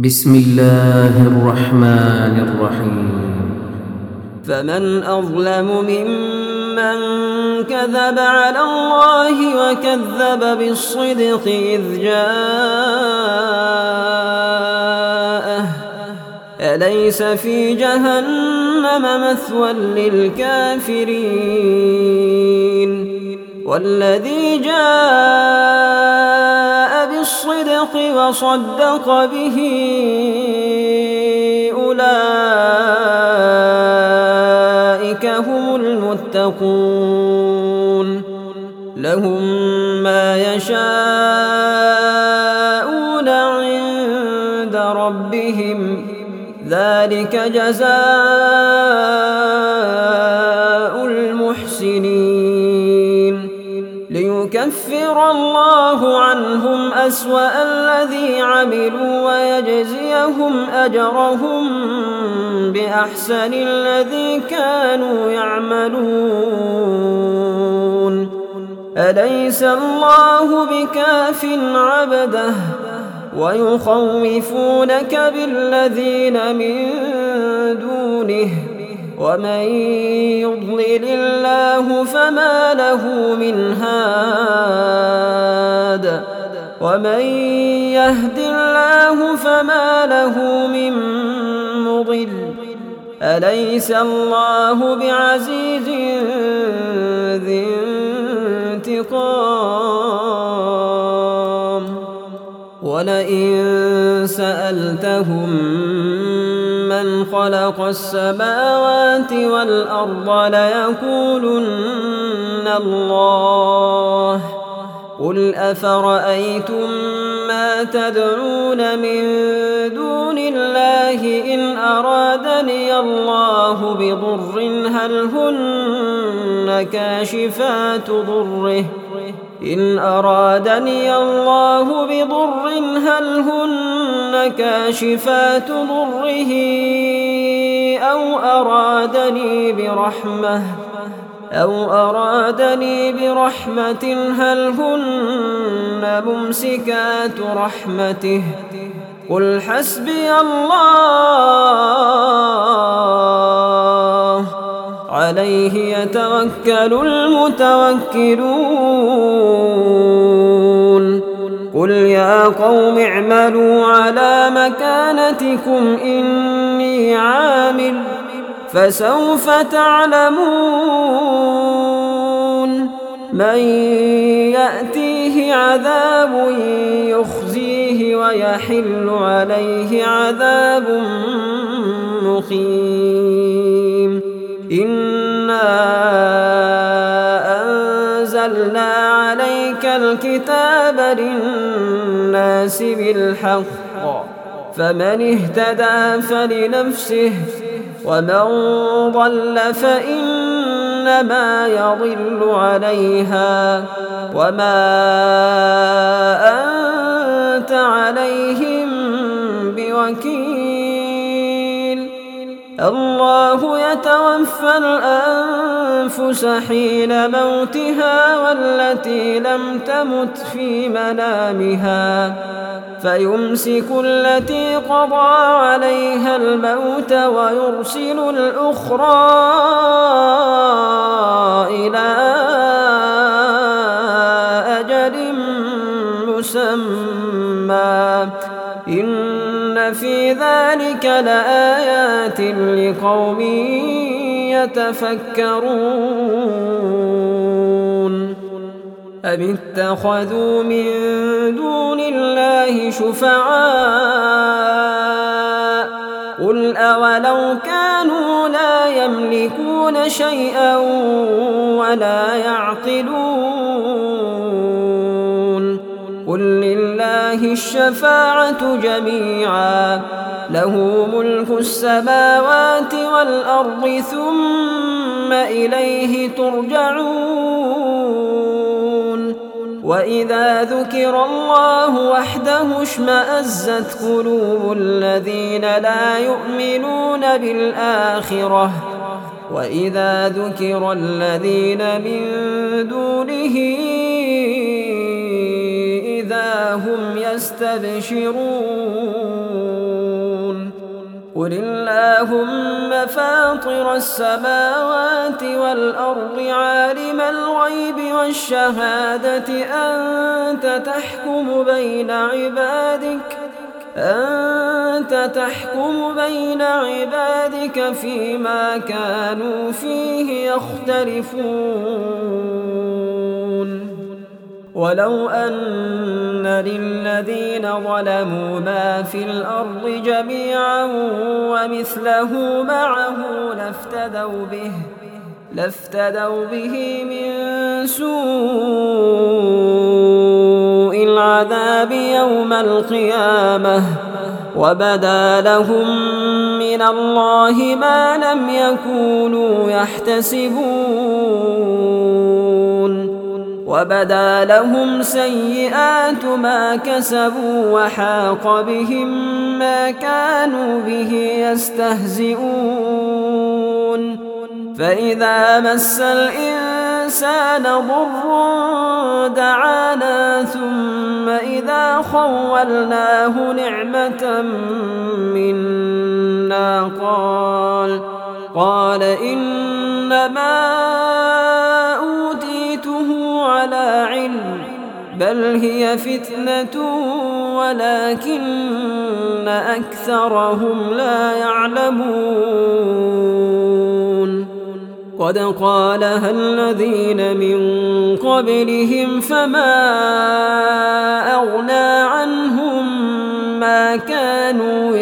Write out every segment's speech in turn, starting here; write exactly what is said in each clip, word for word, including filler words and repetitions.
بسم الله الرحمن الرحيم. فمن أظلم ممن كذب على الله وكذب بالصدق إذ جاءه أليس في جهنم مثوى للكافرين والذي جاء بالصدق وصدق به أولئك هم المتقون لهم ما يشاءون عند ربهم ذلك جزاء المحسنين ليكفر الله عنهم أسوأ الذي عملوا ويجزيهم أجرهم بأحسن الذي كانوا يعملون أليس الله بكاف عبده ويخوفونك بالذين من دونه ومن يضلل الله فما له من هاد ومن يهد الله فما له من مضل أليس الله بعزيز ذي انتقام ولئن سألتهم من خلق السماوات والأرض ليقولن الله قل أفرأيتم ما تدعون من دون الله إن أرادني الله بضر هل هن كاشفات ضره إن أرادني الله بضر هل هن كاشفات ضره أو أرادني برحمة أو أرادني برحمة هل هن ممسكات رحمته قل حسبي الله عليه يتوكل المتوكلون قل يا قوم اعملوا على مكانتكم إني عامل فسوف تعلمون من يأتيه عذاب يخزيه ويحل عليه عذاب مقيم إنا أنزلنا عليك الكتاب للناس بالحق فمن اهتدى فلنفسه ومن ضل فإنما يضل عليها وما أنت عليهم بوكيل الله يتوفى الأنفس حين موتها والتي لم تمت في منامها فيمسك التي قضى عليها الموت ويرسل الأخرى إلى أجل مسمى إن في ذلك لآيات لقوم يتفكرون أم اتخذوا من دون الله شفعاء قل أولو كانوا لا يملكون شيئا ولا يعقلون قل لله الشفاعة جميعا له ملك السماوات والأرض ثم إليه ترجعون وإذا ذكر الله وحده اشمأزت قلوب الذين لا يؤمنون بالآخرة وإذا ذكر الذين من دونه إذا هم يستبشرون. قل اللهم فاطر السماوات والأرض عالم الغيب والشهادة أنت تحكم بين عبادك أنت تحكم بين عبادك فيما كانوا فيه يختلفون ولو أن للذين ظلموا ما في الأرض جميعا ومثله معه لافتدوا به لافتدوا به من سوء العذاب يوم القيامة وبدا لهم من الله ما لم يكونوا يحتسبون وبدا لهم سيئات ما كسبوا وحاق بهم ما كانوا به يستهزئون فإذا مس الإنسان ضر دعانا ثم إذا خولناه نعمة منا قال قال إنما أوتيته على علم بل هي فتنة ولكن أكثرهم لا يعلمون قد قالها الذين من قبلهم فما أغنى عنهم ما كانوا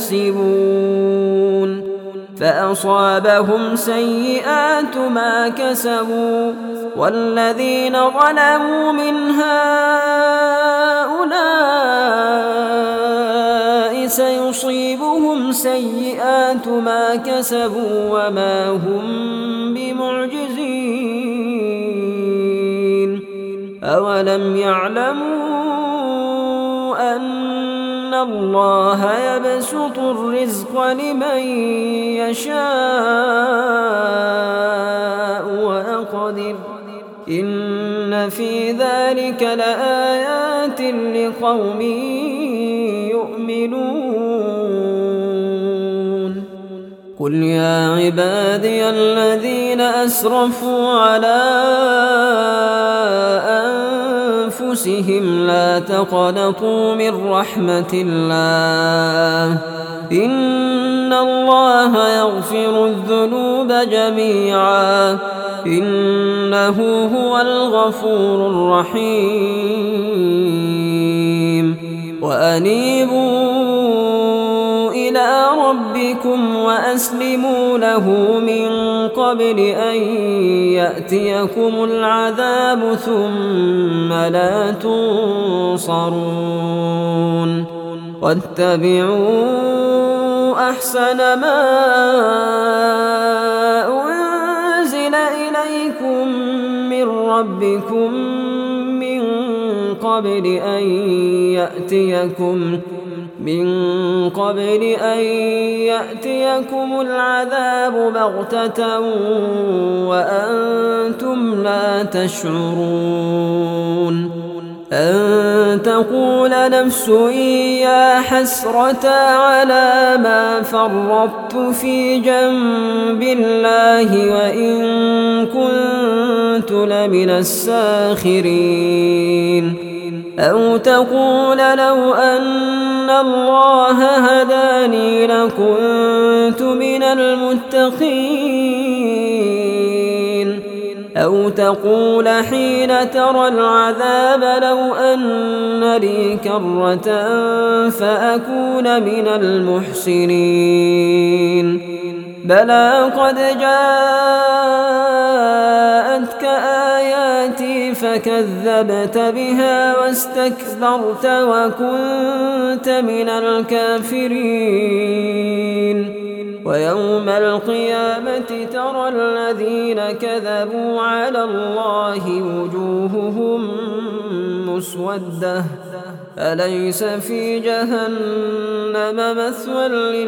يكسبون فأصابهم سيئات ما كسبوا والذين ظلموا من هؤلاء سيصيبهم سيئات ما كسبوا وما هم بمعجزين أولم يعلموا أن الله يبسط الرزق لمن يشاء ويقدر إن في ذلك لآيات لقوم يؤمنون قل يا عبادي الذين أسرفوا على أنفسهم لا تقنطوا من رحمة الله إن الله يغفر الذنوب جميعا إنه هو الغفور الرحيم وأنيبوا إلى ربكم وأسلموا له من قبل أن يأتيكم العذاب ثم لا تنصرون واتبعوا أحسن ما أنزل إليكم من ربكم من قبل أن يأتيكم من قبل أن يأتيكم العذاب بغتة وأنتم لا تشعرون أن تقول نفس يا حسرة على ما فرطت في جنب الله وإن كنت لمن الساخرين أو تقول لو أن الله هداني لكنت من المتقين أو تقول حين ترى العذاب لو أن لي كرة فأكون من المحسنين بلى قد جاءتك آياتي فكذبت بها واستكبرت وكنت من الكافرين ويوم القيامة ترى الذين كذبوا على الله وجوههم مسودة أليس في جهنم مثوى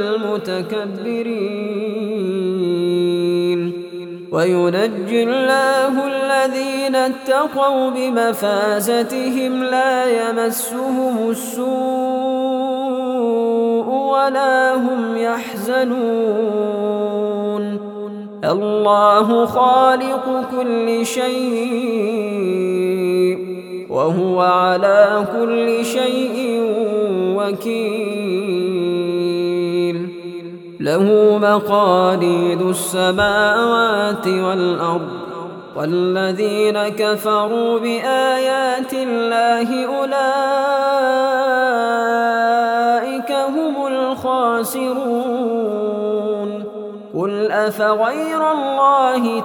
للمتكبرين وينجي الله الذين اتقوا بمفازتهم لا يمسهم السوء ولا هم يحزنون الله خالق كل شيء وهو على كل شيء وكيل له مقاليد السماوات والأرض والذين كفروا بآيات الله أولئك هم الخاسرون قل أفغير الله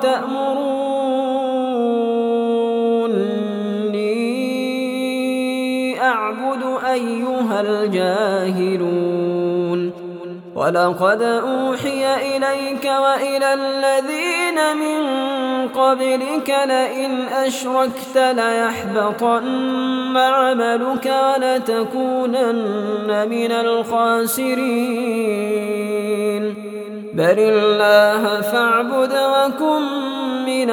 تأمروني أعبد أيها الجاهلون ولقد أوحي إليك وإلى الذين من قبلك لئن أشركت ليحبطن عملك ولتكونن من الخاسرين بل الله فاعبد وكن من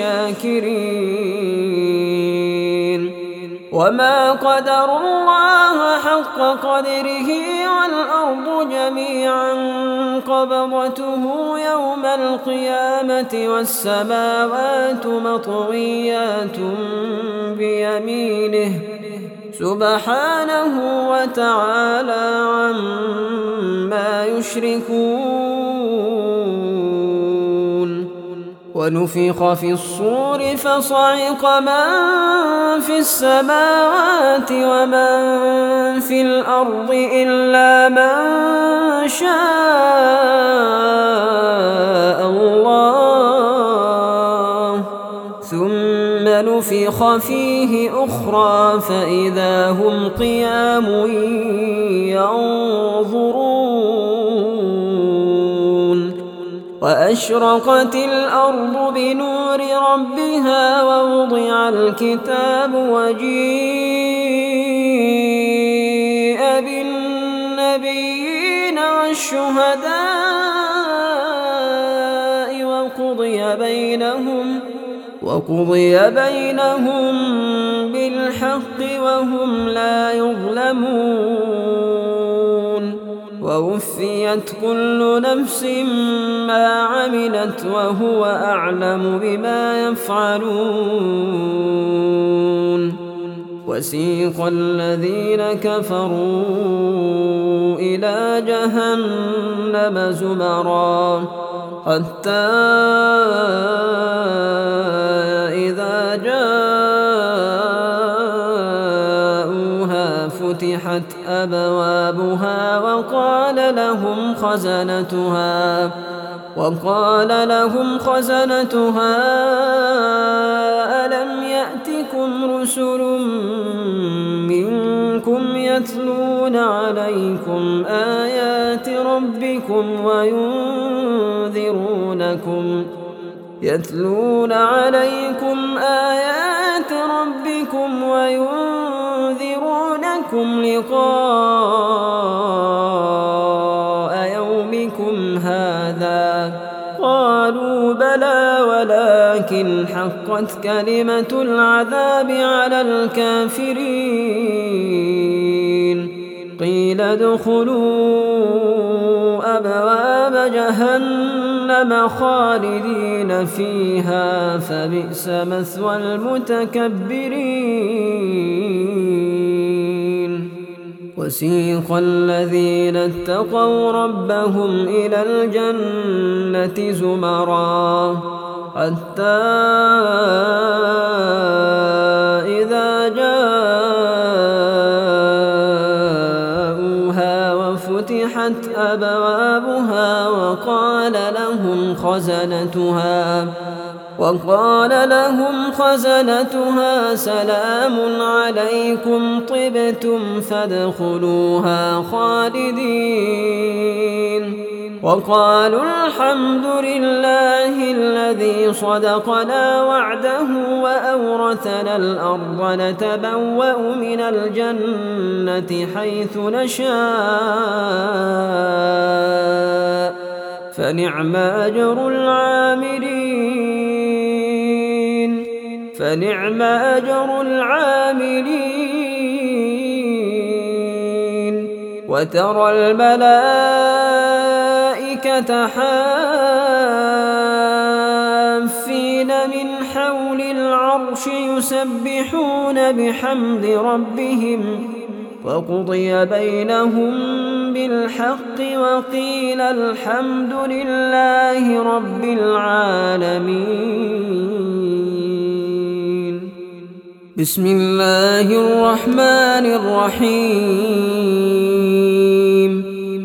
الشاكرين وما قدروا الله حق قدره والأرض جميعا قبضته يوم القيامة والسماوات مطويات بيمينه سبحانه وتعالى عما يشركون ونفخ في الصور فصعق من في السماوات ومن في الأرض إلا من شاء الله ثم نفخ فيه أخرى فإذا هم قيام ينظرون وأشرقت الأرض بنور ربها ووضع الكتاب وجيء بالنبيين والشهداء وقضي بينهم وقضي بينهم بالحق وهم لا يظلمون ووفيت كل نفس ما عملت وهو أعلم بما يفعلون وسيق الذين كفروا إلى جهنم زمرا حتى إذا جاءوها فتحت أبوابها وقال لهم خزنتها وقال لهم خزنتها ألم يأتكم رسل منكم يتلون عليكم آيات ربكم وينذرونكم يتلون عليكم آيات ربكم وينذرونكم لقاء يومكم هذا قالوا بلى ولكن حقت كلمة العذاب على الكافرين قيل ادخلوا أبواب جهنم خالدين فيها فبئس مثوى المتكبرين وسيق الذين اتقوا ربهم إلى الجنة زمرا حتى إذا جاءوها وفتحت أبوابها وقال لهم خزنتها وقال لهم خزنتها سلام عليكم طبتم فادخلوها خالدين وقالوا الحمد لله الذي صدقنا وعده وأورثنا الأرض نتبوأ من الجنة حيث نشاء فنعم أجر العاملين فنعم أجر العاملين وترى الملائكة حافين من حول العرش يسبحون بحمد ربهم وقضي بينهم بالحق وقيل الحمد لله رب العالمين. بسم الله الرحمن الرحيم.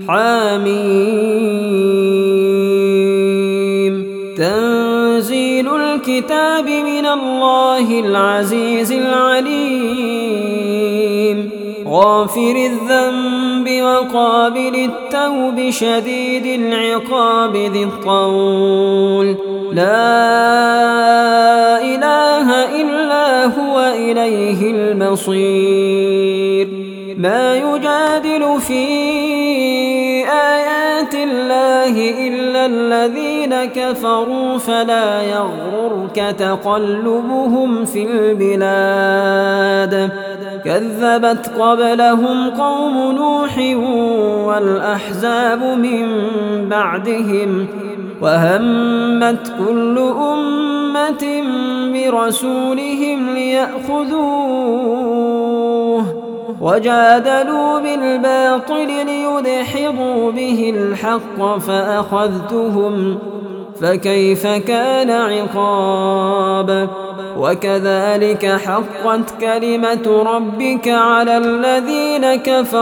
حميم. تنزيل الكتاب من الله العزيز العليم غافر الذنب وقابل التوب شديد العقاب ذي الطول لا إله إلا هو إليه المصير. ما يجادل في آيات الله إلا الذين كفروا فلا يغررك تقلبهم في البلاد. كذبت قبلهم قوم نوح والأحزاب من بعدهم وهمت كل أمة برسولهم ليأخذوه وجادلوا بالباطل ليدحضوا به الحق فأخذتهم فكيف كان عقاب. وكذلك حقت كلمة ربك على الذين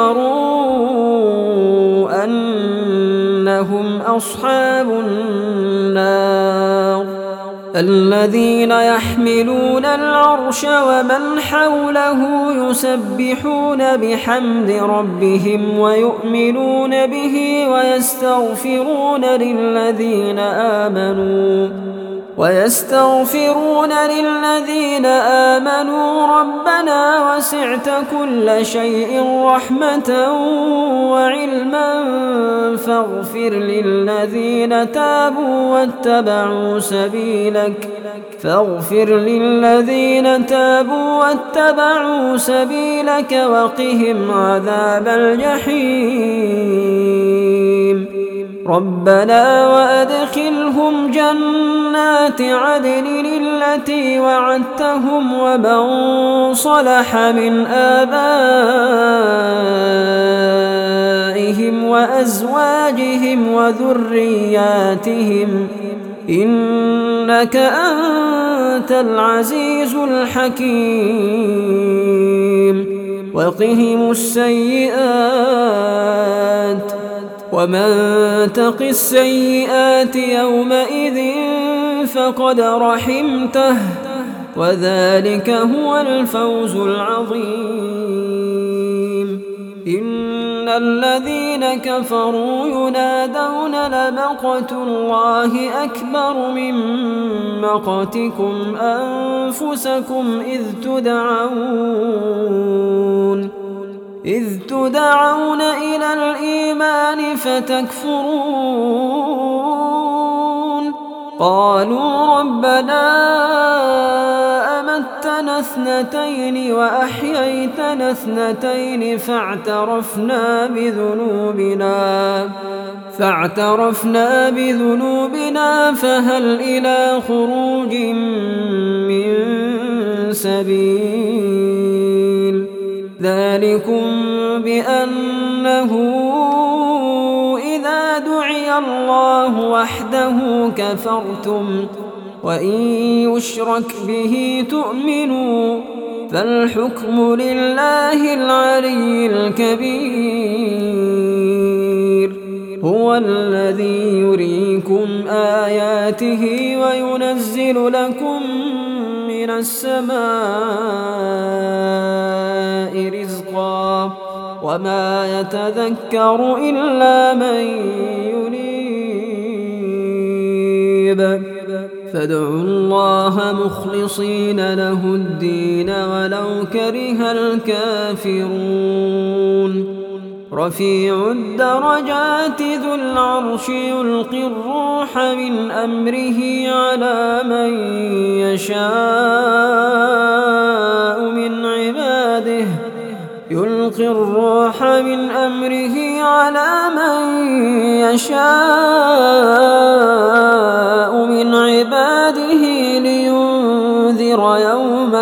كفروا أنهم أصحاب النار. الذين يحملون العرش ومن حوله يسبحون بحمد ربهم ويؤمنون به ويستغفرون للذين آمنوا ويستغفرون للذين آمنوا ربنا وسعت كل شيء رحمة وعلما فاغفر للذين تابوا واتبعوا سبيلك فاغفر للذين تابوا واتبعوا سبيلك وقهم عذاب الجحيم. ربنا وأدخلهم جنات عدن التي وعدتهم ومن صلح من آبائهم وأزواجهم وذرياتهم إنك أنت العزيز الحكيم. وقهم السيئات ومن تق السيئات يومئذ فقد رحمته وذلك هو الفوز العظيم. إن الذين كفروا ينادون لمقت الله أكبر من مقتكم أنفسكم إذ تدعون إذ تدعون إلى الإيمان فتكفرون. قالوا ربنا أمتنا اثنتين وأحييتنا اثنتين فاعترفنا بذنوبنا فاعترفنا بذنوبنا فهل إلى خروج من سبيل. ذلكم بأنه إذا دعي الله وحده كفرتم وإن يشرك به تؤمنوا فالحكم لله العلي الكبير. هو الذي يريكم آياته وينزل لكم من السماء رزقا وما يتذكر إلا من ينيب. فادعوا الله مخلصين له الدين ولو كره الكافرون. رفيع الدرجات ذو العرش يلقي الروح من أمره على من يشاء من عباده يلقي الروح من أمره على من يشاء من عباده لينذر يوم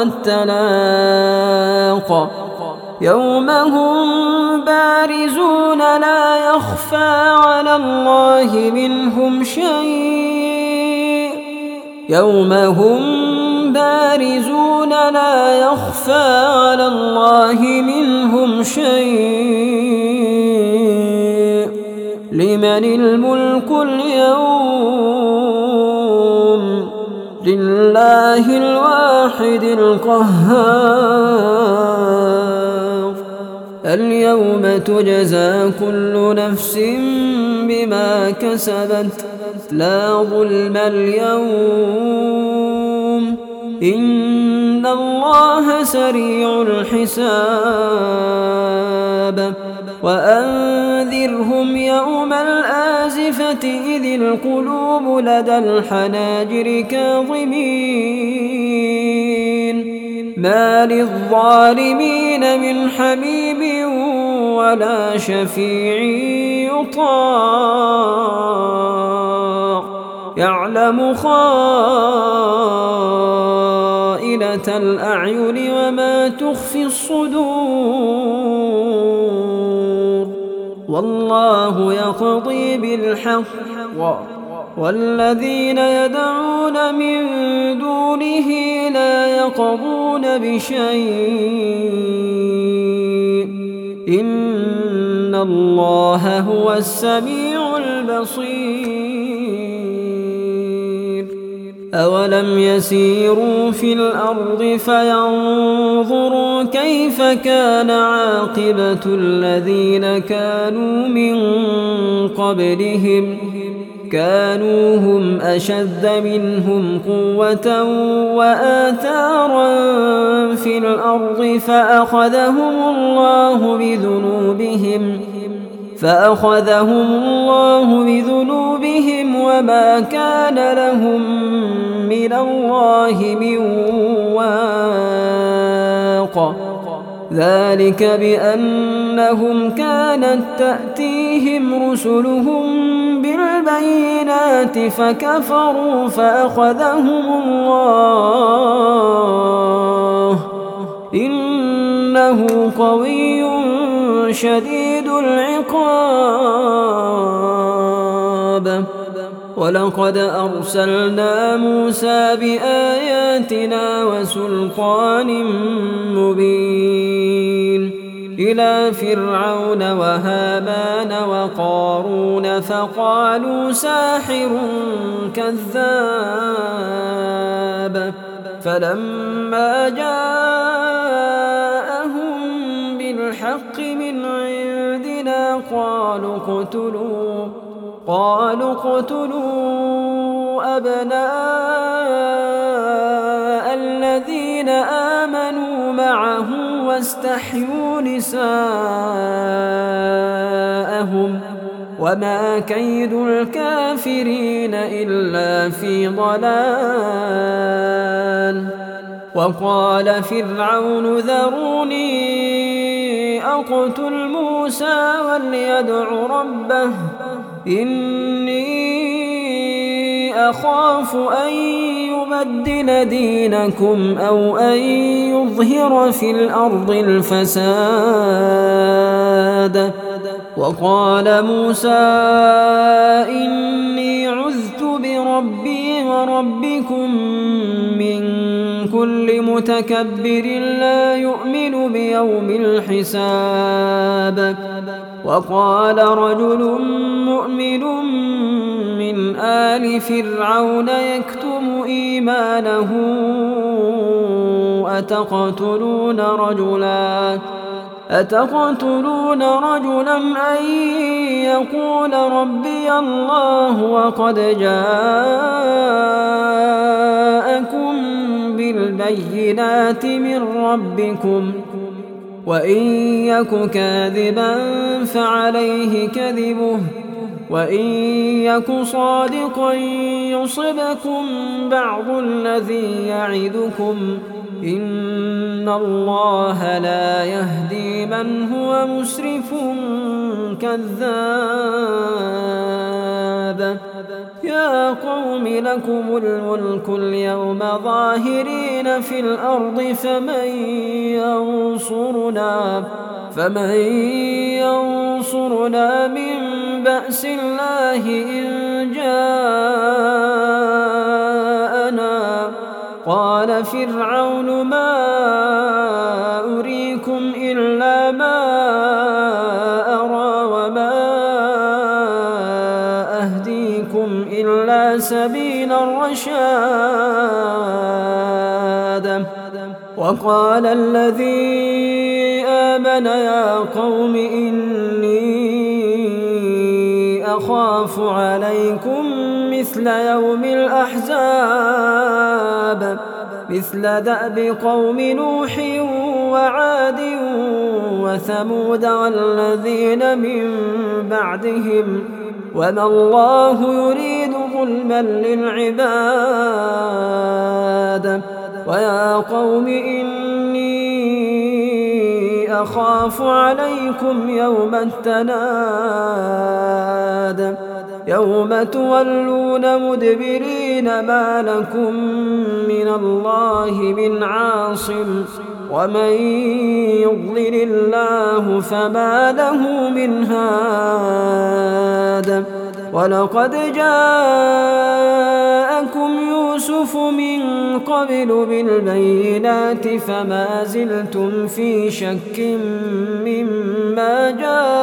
التلاق يوم هم بارزون لا يخفى على الله منهم شيء يوم هم بارزون لا يخفى على الله منهم شيء لمن الملك اليوم لله الواحد القهار اليوم تجزى كل نفس بما كسبت لا ظلم اليوم إن الله سريع الحساب وأنذرهم يوم الآزفة إذ القلوب لدى الحناجر كاظمين ما للظالمين من حميم ولا شفيع يطاع يعلم خائنة الأعين وما تخفي الصدور والله يقضي بالحق والذين يدعون من دونه لا يقضون بشيء إن الله هو السميع البصير أولم يسيروا في الأرض فينظروا كيف كان عاقبة الذين كانوا من قبلهم كانوا هم أشد منهم قوة وآثارا في الأرض فأخذهم الله بذنوبهم فأخذهم الله بذنوبهم وما كان لهم من الله من واق ذلك بأنهم كانت تأتيهم رسلهم بالبينات فكفروا فأخذهم الله إنه قوي شديد العقاب ولقد أرسلنا موسى بآياتنا وسلطان مبين إلى فرعون وهامان وقارون فقالوا ساحر كذاب فلما جاءهم بالحق من عندنا قالوا اقتلوا قالوا اقتلوا أبناء الذين آمنوا معه واستحيوا نساءهم وما كيد الكافرين إلا في ضلال وقال فرعون ذروني أقتل موسى وليدع ربه إني أخاف أن يبدل دينكم أو أن يظهر في الأرض الفساد وقال موسى إني عذت بربي وربكم من كل متكبر لا يؤمن بيوم الحساب وقال رجل مؤمن من آل فرعون يكتم إيمانه أتقتلون رجلا أتقتلون رجلا أن يقول ربي الله وقد جاءكم بالبينات من ربكم وإن يك كاذبا فعليه كذبه وإن يك صادقا يصبكم بعض الذي يعدكم إن الله لا يهدي من هو مسرف كذاب يا قوم لكم الملك اليوم ظاهرين في الأرض فمن ينصرنا فمن ينصرنا من بأس الله إن جاءنا قال فرعون ما أريكم إلا ما أرى وما أهديكم إلا سبيل الرشاد وقال الذي آمن يا قوم إني أخاف عليكم مثل يوم الأحزاب مثل دأب قوم نوح وعاد وثمود والذين من بعدهم وما الله يريد ظلما للعباد ويا قوم إني أخاف عليكم يوم التناد يوم تولون مدبرين ما لكم من الله من عاصم ومن يضلل الله فما له من هاد ولقد جاءكم يوسف من قبل بالبينات فما زلتم في شك مما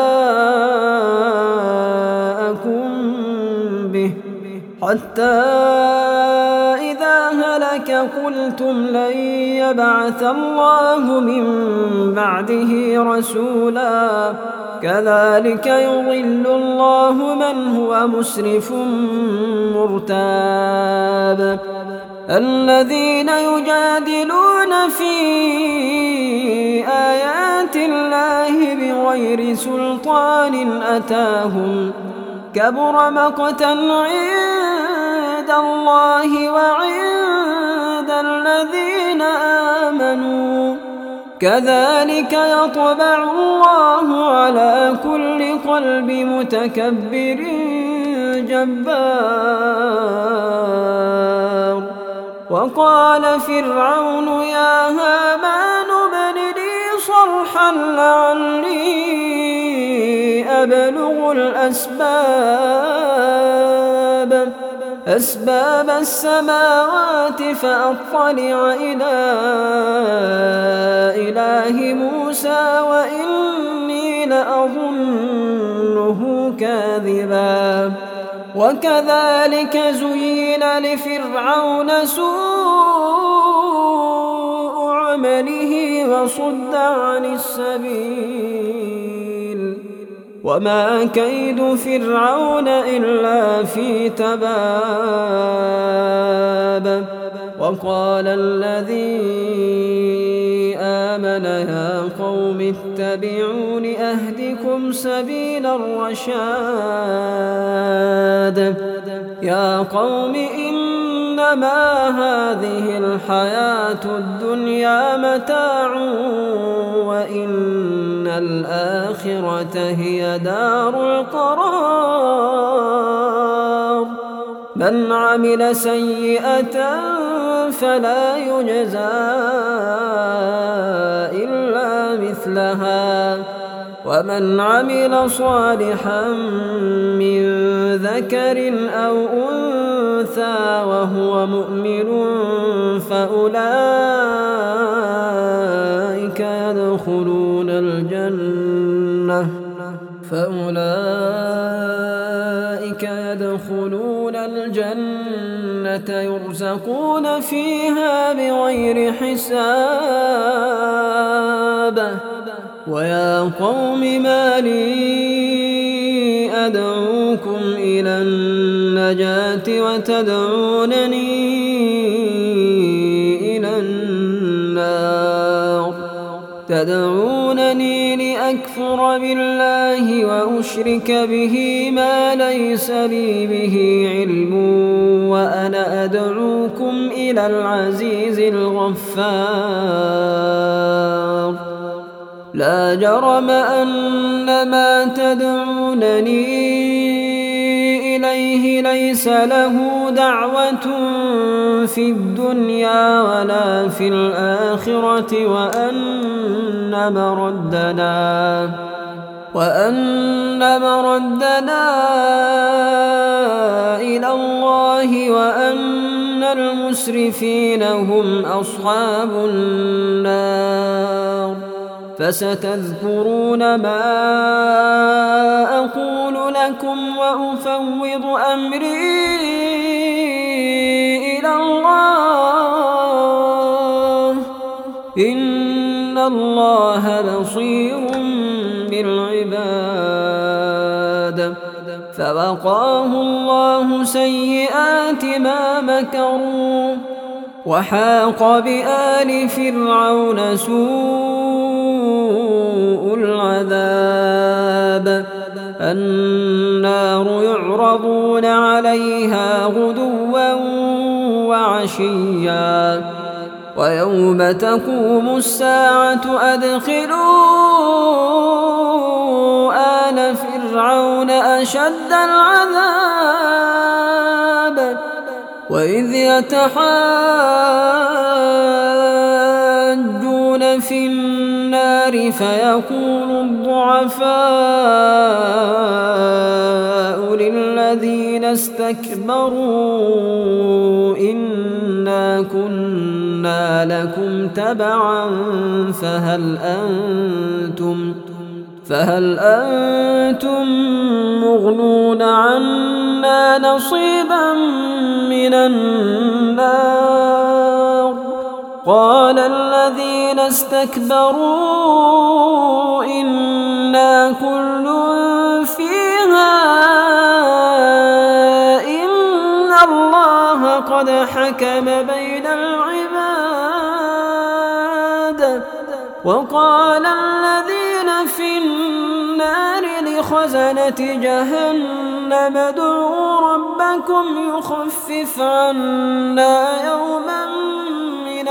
جاءكم به حتى إذا هلك قلتم لن يبعث الله من بعده رسولا كذلك يضل الله من هو مسرف مرتاب الذين يجادلون في آيات الله بغير سلطان أتاهم كبر مقتا عند الله وعند الذين آمنوا كذلك يطبع الله على كل قلب متكبر جبار وقال فرعون يا هامان ابن لي صرحا لعلي أبلغ الأسباب أسباب السماوات فأطلع إلى إله موسى وإني لأظنه كاذبا وكذلك زين لفرعون سوء عمله وصد عن السبيل وما كيد فرعون إلا في تباب وقال الذي آمن يا قوم اتبعون أهدكم سبيل الرشاد يا قوم إنما هذه الحياة الدنيا متاع وإن الآخرة هي دار القرار من عمل سيئة فلا يجزى إلا مثلها ومن عمل صالحا من ذكر أو أنثى وهو مؤمن فأولئك يدخلون الجنة فأولئك يدخلون الجنة يرزقون فيها بغير حساب ويا قوم ما لي أدعوكم إلى النجاة وتدعونني إلى النار تدعونني أكفر بالله وأشرك به ما ليس لي به علم وأنا أدعوكم إلى العزيز الغفار لا جرم أن ما تدعونني إليه ليس له دعوة في الدنيا ولا في الآخرة وأن مردنا وأن مردنا إلى الله وأن المسرفين هم أصحاب النار فستذكرون ما أقول لكم وأفوض أمري إلى الله إن الله بصير بالعباد فوقاه الله سيئات ما مكروا وحاق بآل فرعون سوء العذاب النار يعرضون عليها غدوا وعشيا ويوم تقوم الساعة أدخلوا آل فرعون أشد العذاب وإذ يتحاجون في النار فيقول الضعفاء للذين استكبروا إنا كنا لكم تبعا فهل أنتم فهل أنتم مغنون عنا نصيبا من النار قال الذين استكبروا إنا كل فيها إن الله قد حكم بين العباد وقال الذين في النار لخزنة جهنم ادعوا ربكم يخفف عنا يوما من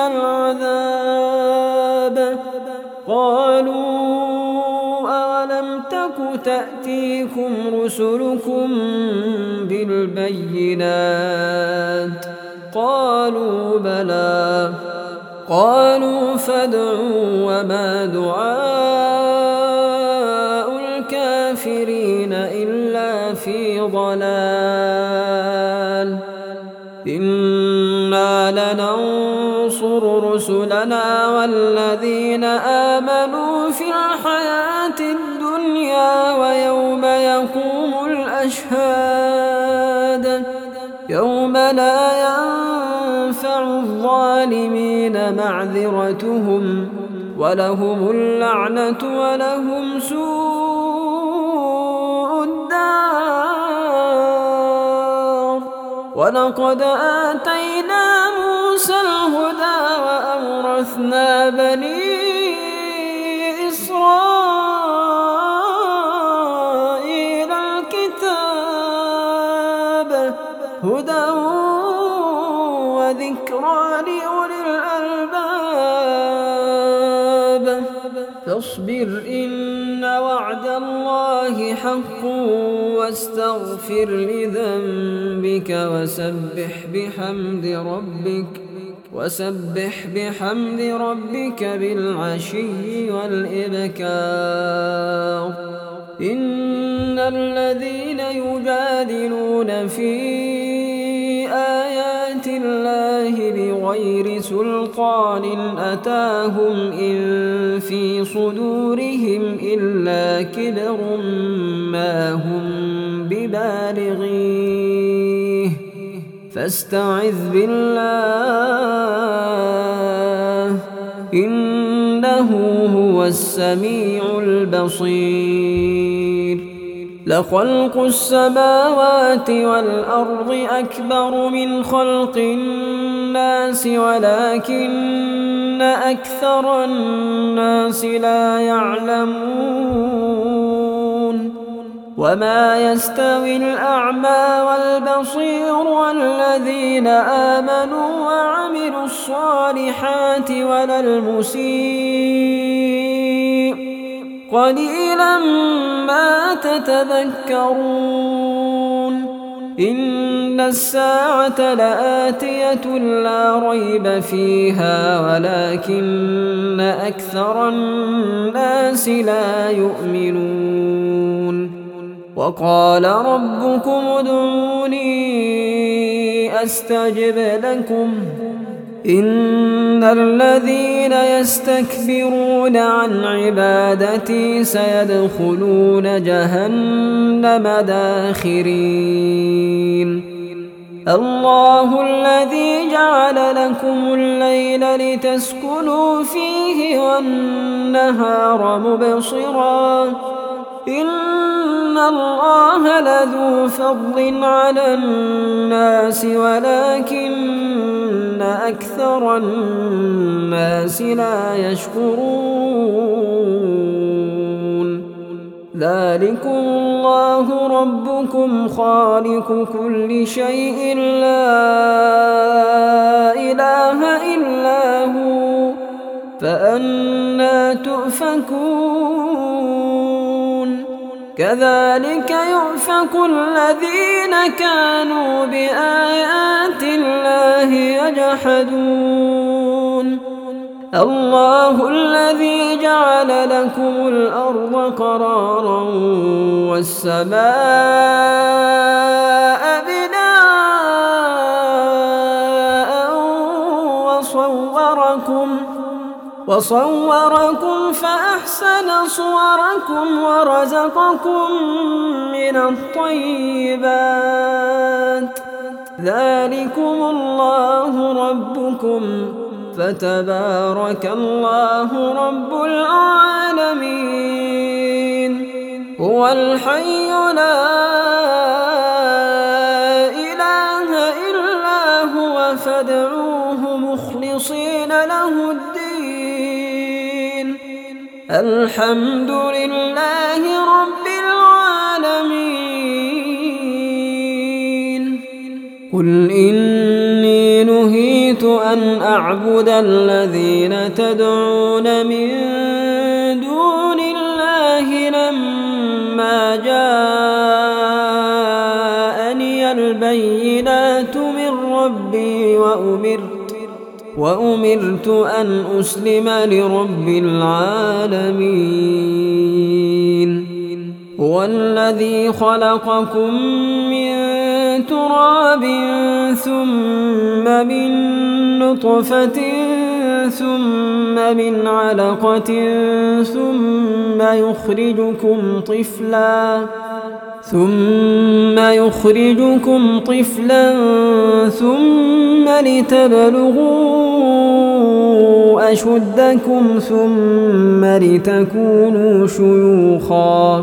العذاب قالوا أولم تك تأتيكم رسلكم بالبينات قالوا بلى قالوا فادعوا وما دعاء الكافرين إلا في ضلال إنا لننصر رسلنا والذين آمنوا في الحياة الدنيا ويوم يقوم الأشهاد يوم لا ينفع الظالمين معذرتهم ولهم اللعنة ولهم سوء الدار ولقد آتينا موسى الهدى وأورثنا بني إسرائيل الكتاب هدى وذكرى لأولي الألباب فاصبر إن وعد الله حق واستغفر لذنبك وسبح بحمد ربك وسبح بحمد ربك بالعشي والإبكار إن الذين يجادلون في آيات الله بغير سلطان أتاهم إن في صدورهم إلا كبر ما هم ببالغيه فاستعذ بالله إنه هو السميع البصير لخلق السماوات والأرض أكبر من خلق الناس ولكن أكثر الناس لا يعلمون وما يستوي الأعمى والبصير والذين آمنوا وعملوا الصالحات ولا المسيء قليلا ما تتذكرون إن الساعة لآتية لا ريب فيها ولكن أكثر الناس لا يؤمنون وقال ربكم ادعوني أستجب لكم إن الذين يستكبرون عن عبادتي سيدخلون جهنم داخرين الله الذي جعل لكم الليل لتسكنوا فيه والنهار مبصرا إن الله لذو فضل على الناس ولكن أكثر الناس لا يشكرون ذلكم الله ربكم خالق كل شيء لا إله إلا هو فأنى تؤفكون كذلك يؤفك الذين كانوا بآيات الله يجحدون الله الذي جعل لكم الأرض قرارا والسماء بناء وصوركم وصوركم فأحسن صوركم ورزقكم من الطيبات ذلكم الله ربكم فتبارك الله رب العالمين هو الحي لا إله إلا هو فادعوه مخلصين له الدين الحمد لله رب العالمين قل إني نهيت أن أعبد الذين تدعون من دون الله لما جاءني البينات من ربي وأمرت وأمرت أن أسلم لرب العالمين هو الذي خلقكم من تراب ثم من نطفة ثم من علقة ثم يخرجكم طفلا ثم يخرجكم طفلا ثم لتبلغوا أشدكم ثم لتكونوا شيوخا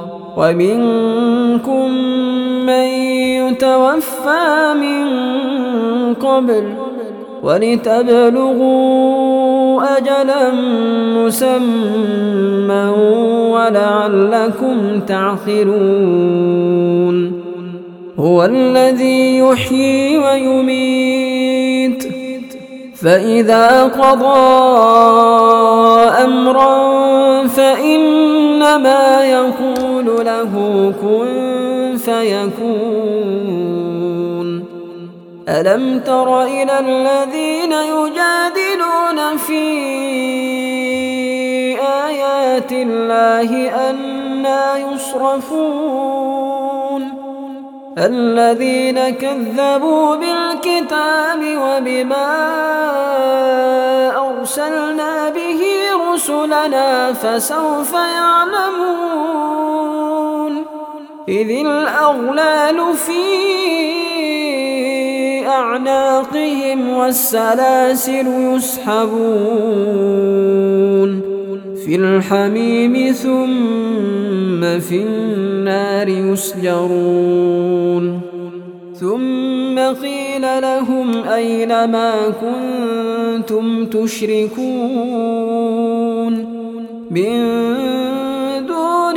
ومنكم من يتوفى من قبل ولتبلغوا أجلا مسمى ولعلكم تعقلون هو الذي يحيي ويميت فإذا قضى أمرا فإنما يقول له كن فيكون ألم تر إلى الذين يجادلون في آيات الله أنى يصرفون الذين كذبوا بالكتاب وبما أرسلنا به رسلنا فسوف يعلمون إذ الأغلال في أعناقهم والسلاسل يسحبون في الحميم ثم في النار يسجرون ثم ثم قيل لهم أين ما كنتم تشركون من دون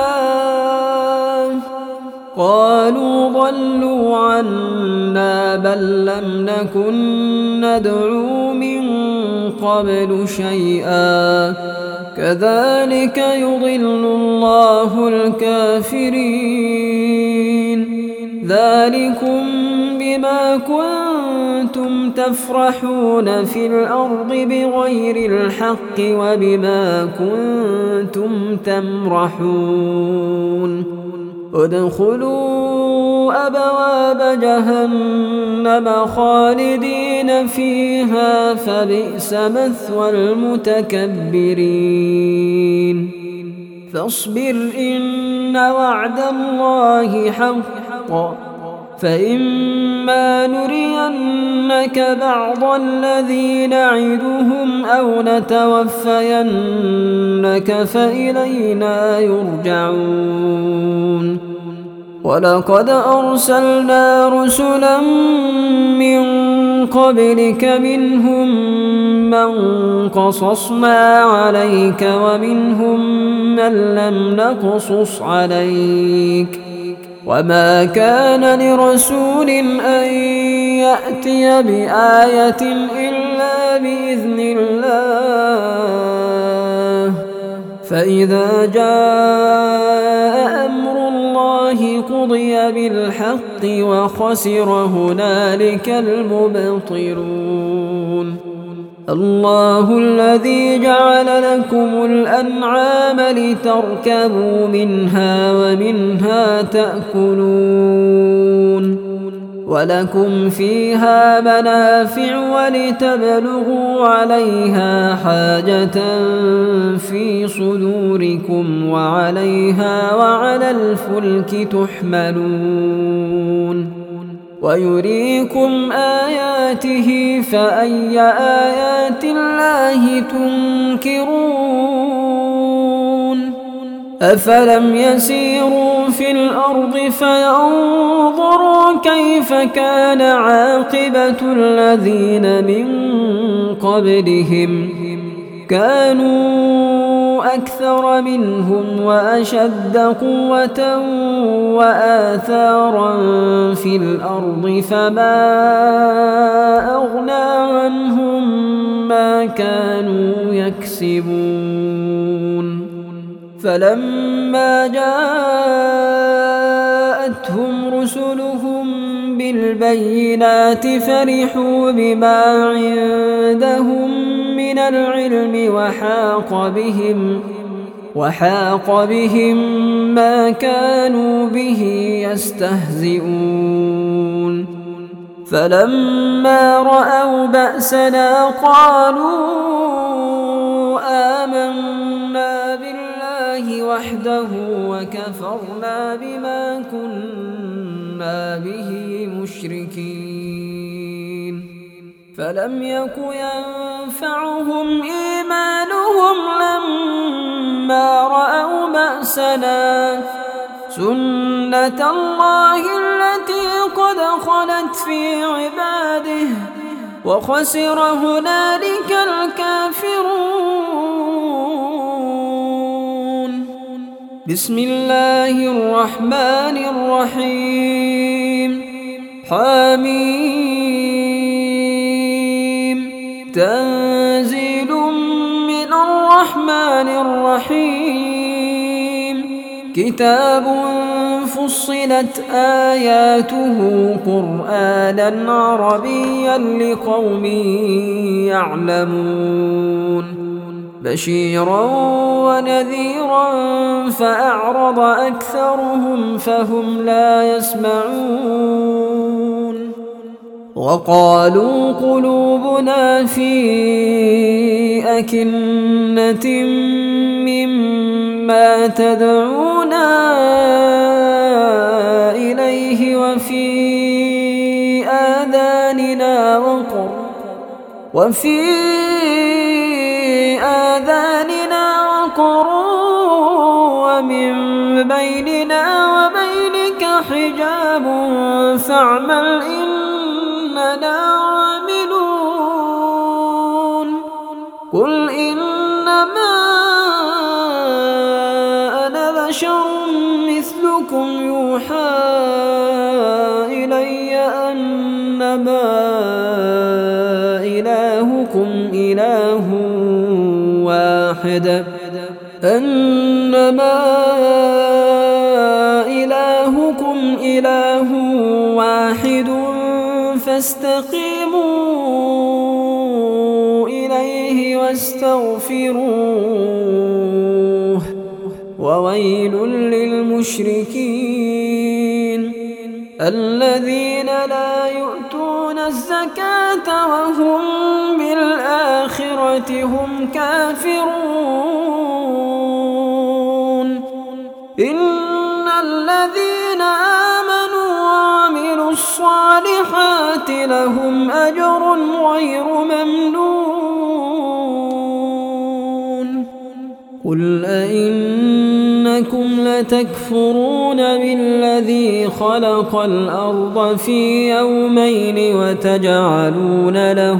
الله قالوا ضلوا عنا بل لم نكن ندعو من قبل شيئا كذلك يضل الله الكافرين ذلكم بما كنتم تفرحون في الأرض بغير الحق وبما كنتم تمرحون ادخلوا أبواب جهنم خالدين فيها فبئس مثوى المتكبرين فاصبر إن وعد الله حق فإما نرينك بعض الذي نعدهم أو نتوفينك فإلينا يرجعون ولقد أرسلنا رسلا من قبلك منهم من قصصنا عليك ومنهم من لم نقصص عليك وما كان لرسول أن يأتي بآية إلا بإذن الله فإذا جاء أمر الله قضي بالحق وخسر هنالك المبطلون الله الذي جعل لكم الأنعام لتركبوا منها ومنها تأكلون ولكم فيها منافع ولتبلغوا عليها حاجة في صدوركم وعليها وعلى الفلك تحملون ويريكم آياته فأي آيات الله تنكرون أفلم يسيروا في الأرض فينظروا كيف كان عاقبة الذين من قبلهم كانوا أكثر منهم وأشد قوة وآثارا في الأرض فما أغنى عنهم ما كانوا يكسبون فلما جاءتهم رسلهم بالبينات فرحوا بما عندهم من العلم وحاق بهم وحاق بهم ما كانوا به يستهزئون فلما رأوا بأسنا قالوا آمنا بالله وحده وكفرنا بما كنا به مشركين فلم يك ينفعهم إيمانهم لما رأوا بأسنا سنة الله التي قد خلت في عباده وخسر هنالك الكافرون بسم الله الرحمن الرحيم حميم تنزيل من الرحمن الرحيم كتاب فصلت آياته قرآنا عربيا لقوم يعلمون بشيرا ونذيرا فأعرض أكثرهم فهم لا يسمعون وقالوا قلوبنا في أكنة مما تدعونا إليه وفي آذاننا وقر وفي آذاننا وقر ومن بيننا وبينك حجاب فاعمل إن إننا عاملون قل إنما أنا بشر مثلكم يوحى إلي أنما إلهكم إله واحد أنما إلهكم إله واحد فاستقيموا إليه واستغفروه وويل للمشركين الذين لا يؤتون الزكاة وهم بالآخرة هم كافرون إن الذين آمنوا وعملوا الصالحات لهم أجر غير ممنون قل أئنكم لتكفرون بالذي خلق الأرض في يومين وتجعلون له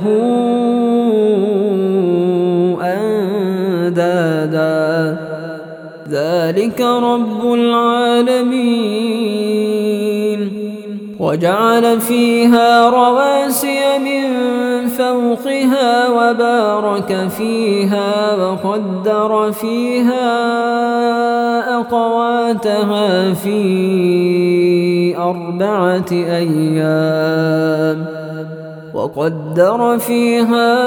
أندادا ذلك رب العالمين وجعل فيها رواسي من فوقها وبارك فيها وقدر فيها أقواتها في أربعة أيام وقدر فيها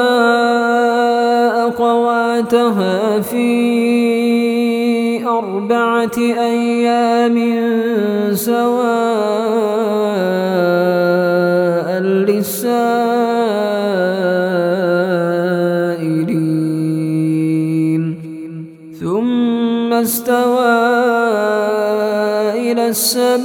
أقواتها في أربعة أيام سواء للسائلين ثم استوى إلى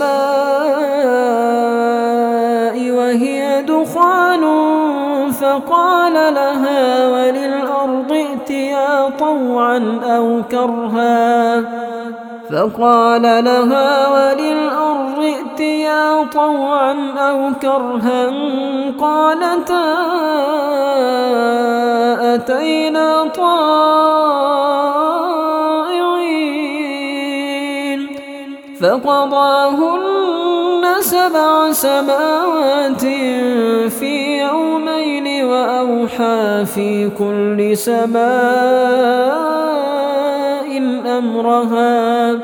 السماء وهي دخان فقال لها وللأرض ائتيا طوعا أو كرها فقال لها وللأرض ائتيا طوعا أو كرها قالتا أتينا طائعين فقضاهن سبع سماوات في يومين وأوحى في كل سماء أمرها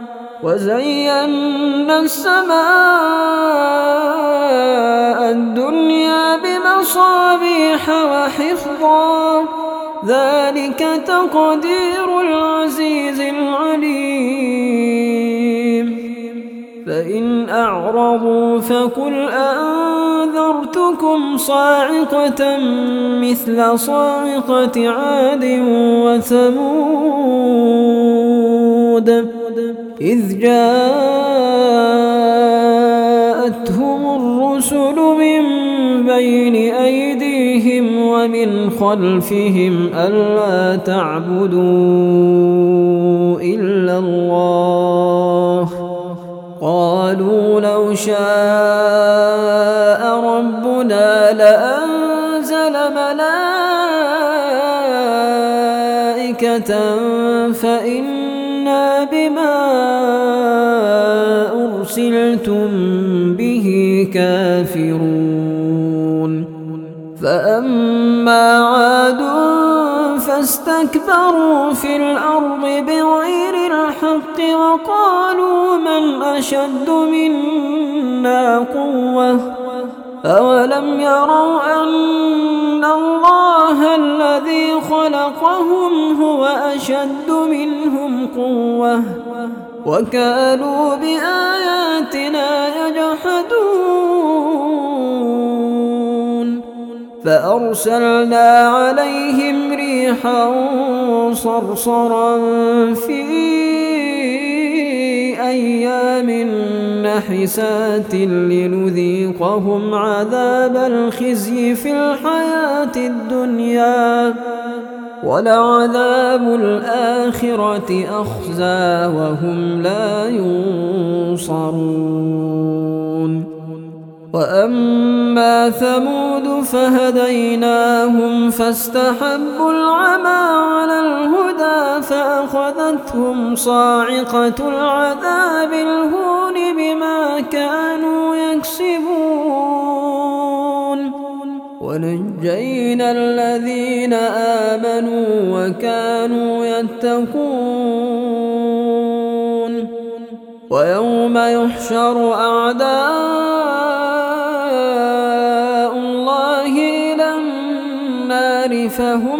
وزينا السماء الدنيا بمصابيح وحفظا ذلك تقدير العزيز العليم فإن أعرضوا فقل أنذرتكم صاعقة مثل صاعقة عاد وثمود إذ جاءتهم الرسل من بين أيديهم ومن خلفهم ألا تعبدوا إلا الله قالوا لو شاء ربنا لأنزل ملائكة فإنا بما أرسلتم به كافرون فأما عاد فاستكبروا في الأرض بغير الحق وقالوا من أشد منا قوة أولم يروا أن الله الذي خلقهم هو أشد منهم قوة وكانوا بآياتنا يجحدون فأرسلنا عليهم ريحا صرصرا في أيام نحسات لنذيقهم عذاب الخزي في الحياة الدنيا ولعذاب الآخرة أخزى وهم لا ينصرون وأما ثمود فهديناهم فاستحبوا العمى على الهدى فأخذتهم صاعقة العذاب الهون بما كانوا يكسبون ونجينا الذين آمنوا وكانوا يتقون ويوم يحشر أعداء الله إلى النار فهم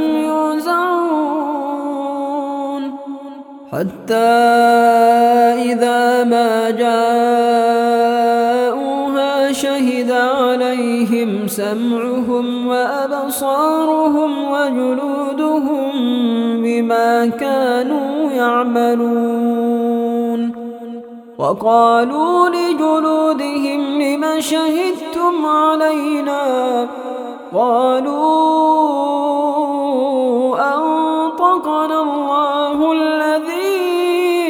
يوزعون حتى إذا ما جاءوها شهد عليهم سمعهم وأبصارهم وجلودهم بما كانوا يعملون وقالوا لجلودهم لم شهدتم علينا قالوا أنطقنا الله الذي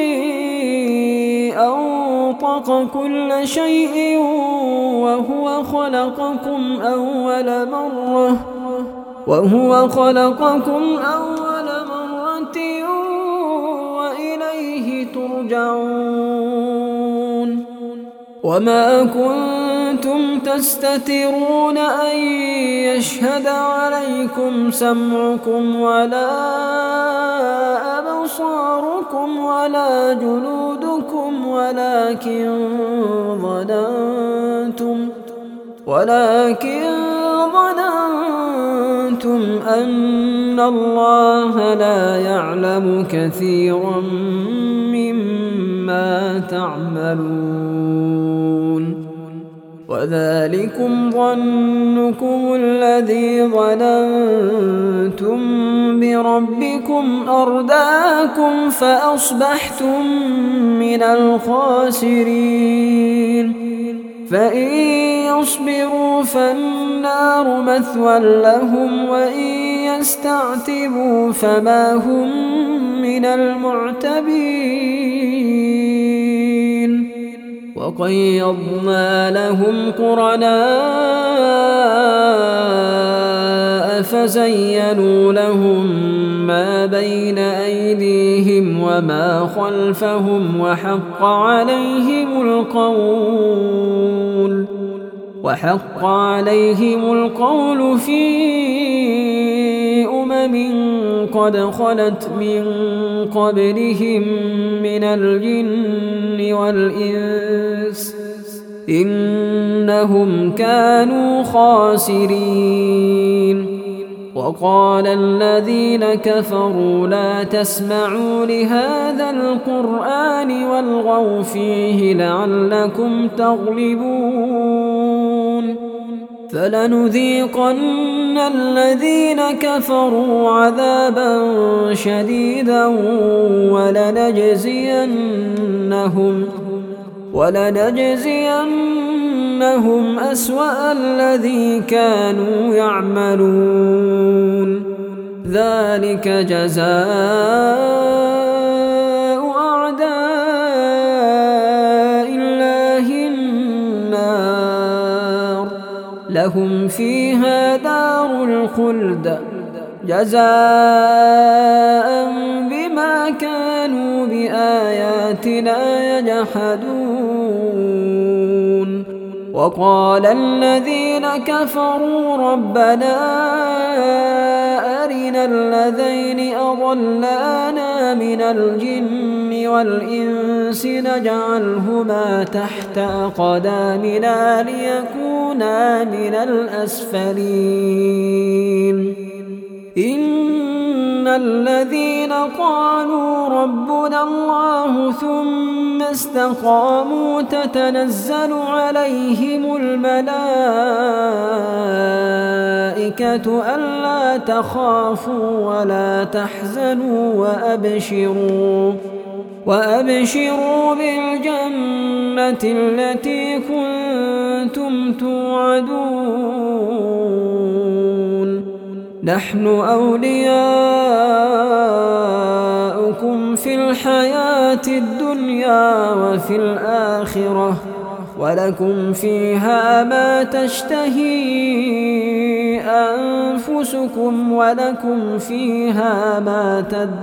أنطق كل شيء وهو خلقكم أول مرة وهو خلقكم أول مرة وإليه ترجعون وما كنتم تستترون أن يشهد عليكم سمعكم ولا أبصاركم ولا جلودكم ولكن ظننتم ولكن ظننتم أن الله لا يعلم كثيرا مما تعملون وذلكم ظنكم الذي ظننتم بربكم أرداكم فأصبحتم من الخاسرين فإن يصبروا فالنار مثوى لهم وإن يستعتبوا فما هم من المعتبين وقيضنا لهم قرناء فزينوا لهم ما بين أيديهم وما خلفهم وحق عليهم القول وحق عليهم القول في أمم قد خلت من قبلهم من الجن والإنس إنهم كانوا خاسرين وقال الذين كفروا لا تسمعوا لهذا القرآن والغوا فيه لعلكم تغلبون فلنذيقن الذين كفروا عذابا شديدا ولنجزينهم ولنجزينهم أسوأ الذي كانوا يعملون ذلك جزاء أعداء الله النار لهم فيها دار الخلد جزاء بما كانوا بآياتنا يجحدون وقال الذين كفروا ربنا أرنا الذين أضلانا من الجن والإنس نجعلهما تحت أقدامنا ليكونا من الأسفلين إن الذين قالوا ربنا الله ثم استقاموا تتنزل عليهم الملائكة ألا تخافوا ولا تحزنوا وأبشروا وأبشروا بالجنة التي كنتم توعدون نحن أولياؤكم في الحياة الدنيا وفي الآخرة ولكم فيها ما تشتهي أنفسكم ولكم فيها ما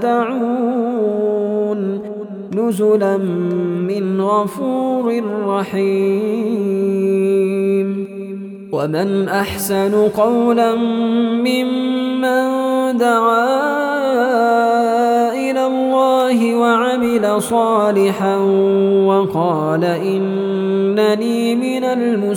تدعون نزلا من غفور رحيم. ومن أحسن قولا ممن دعا إلى الله وعمل صالحا وقال إنني من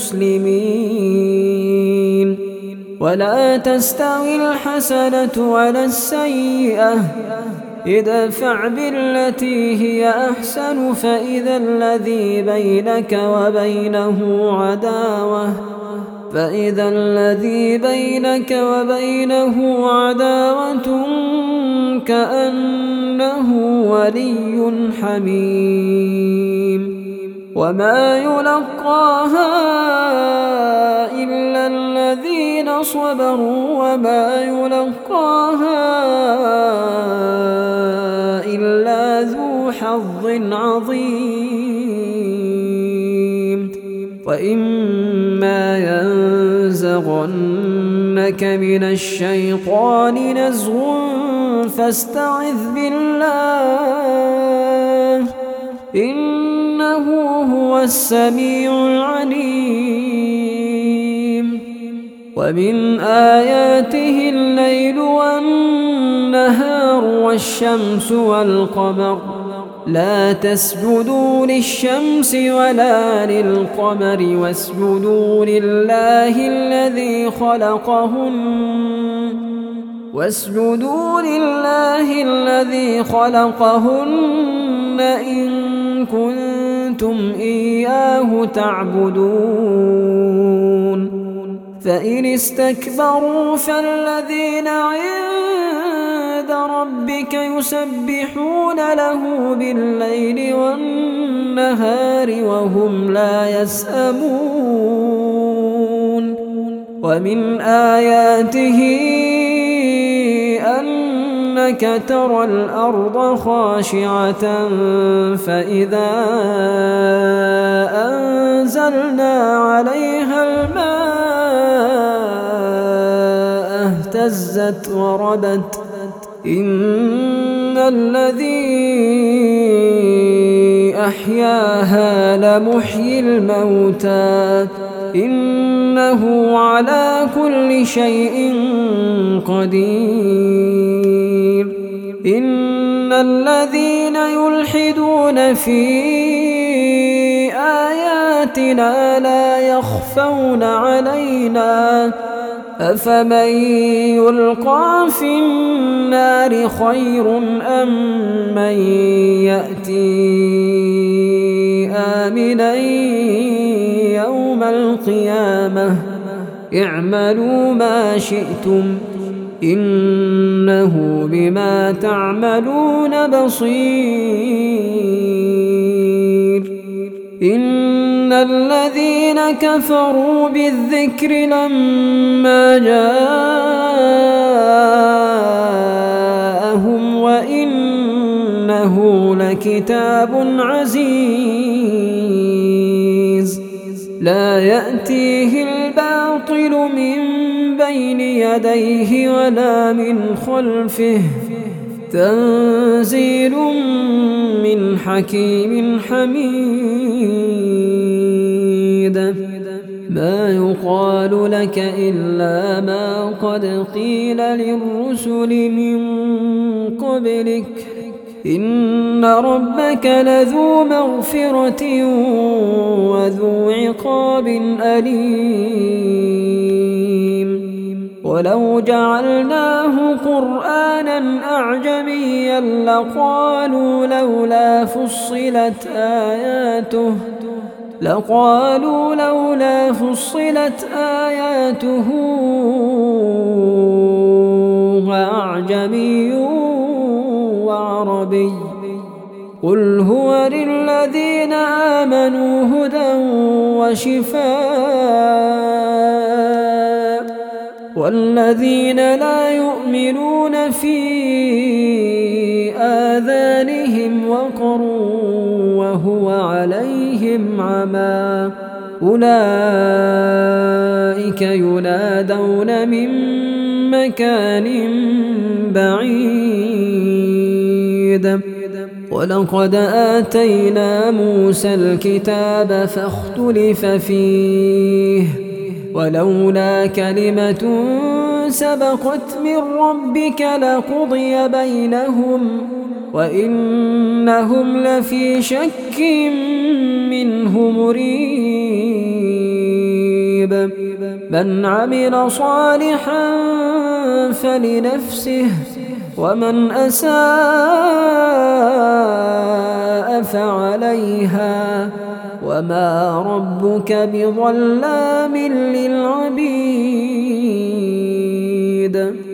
المسلمين. ولا تستوي الحسنة ولا السيئة ادفع بالتي هي أحسن فإذا الذي بينك وبينه عداوة فإذا الذي بينك وبينه عداوة كأنه ولي حميم. وما يلقاها إلا الذين صبروا وما يلقاها إلا ذو حظ عظيم. وإما ينزغنك من الشيطان نزغ فاستعذ بالله إنه هو السميع العليم. ومن آياته الليل والنهار والشمس والقمر لا تسجدوا للشمس ولا للقمر واسجدوا لله الذي خلقهن واسجدوا لله الذي خلقهن إن كنتم إياه تعبدون. فإن استكبروا فالذين عند ربك يسبحون له بالليل والنهار وهم لا يسأمون. ومن آياته أنك ترى الأرض خاشعة فإذا أنزلنا عليها الماء اهتزت وربت إن الذي أحياها لمحيي الموتى إنه على كل شيء قدير. إن الذين يلحدون في آياتنا لا يخفون علينا أفمن يلقى في النار خير أم من يأتي آمنا يوم القيامة اعملوا ما شئتم إنه بما تعملون بصير. إن الذين كفروا بالذكر لما جاءهم وإنه لكتاب عزيز لا يأتيه الباطل من بين يديه ولا من خلفه تنزيل من حكيم حميد. ما يقال لك إلا ما قد قيل للرسل من قبلك إن ربك لذو مغفرة وذو عقاب أليم. ولو جعلناه قرآنا أعجميا لقالوا لولا فصلت آياته لقالوا لولا فصلت آياته أعجمي وعربي قل هو للذين آمنوا هدى وشفاء والذين لا يؤمنون في آذانهم وقر وهو عليهم عمى أولئك ينادون من مكان بعيد ولقد آتينا موسى الكتاب فاختلف فيه ولولا كلمة سبقت من ربك لقضي بينهم وإنهم لفي شك منه مريب من عمل صالحا فلنفسه ومن أساء فعليها وما ربك بظلام للعبيد